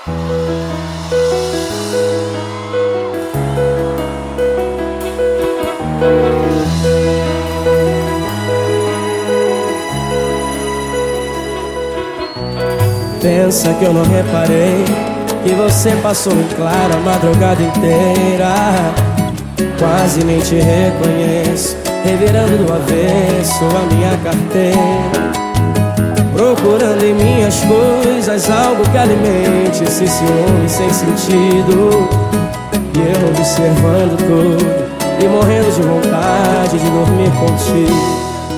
Pensa que eu não reparei que você passou em claro a madrugada inteira. Quase nem te reconheço, revirando do avesso a minha carteira, procurando em minhas coisas algo que alimente esse ciúme sem sentido. E eu observando tudo e morrendo de vontade de dormir contigo.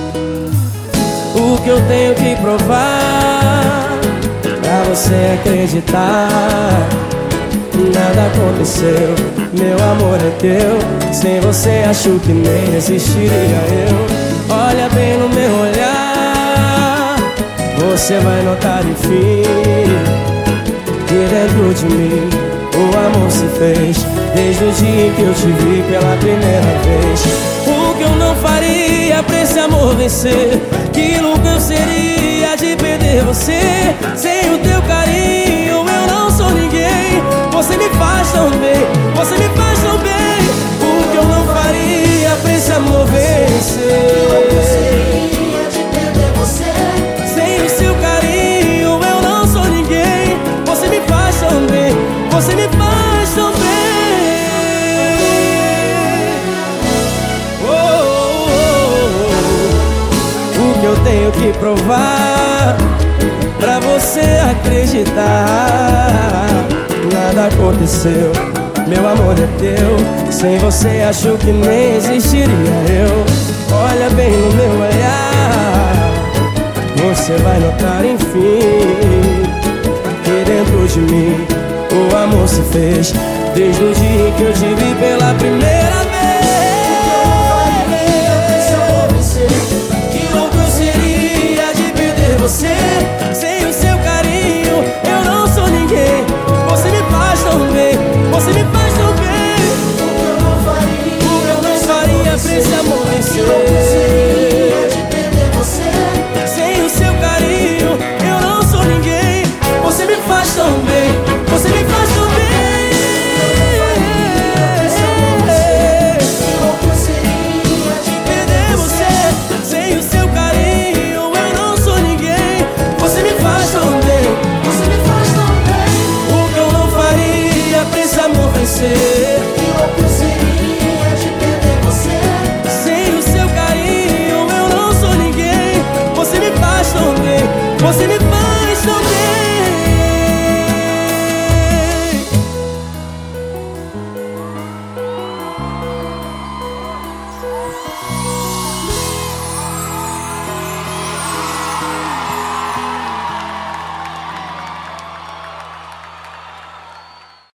O que eu tenho que provar pra você acreditar? Nada aconteceu, meu amor é teu. Sem você acho que nem existiria eu. Olha bem no meu olhar, você vai notar enfim que dentro de mim o amor se fez desde o dia que eu te vi pela primeira vez. O que eu não faria pra esse amor vencer? Que louco eu seria de perder você. Sem o teu carinho eu não sou ninguém. Você me faz tão bem, você me faz tão bem. O que eu não faria pra esse amor vencer? Sem o seu carinho eu não sou ninguém. Você me faz tão bem, você me faz tão bem. O que eu tenho que provar pra você acreditar? Nada aconteceu, meu amor é teu. Sem você acho que nem existiria eu. Olha bem no meu olhar, você vai notar enfim que dentro de mim o amor se fez desde o dia que eu te vi pela primeira vez. Que louco eu seria de perder você.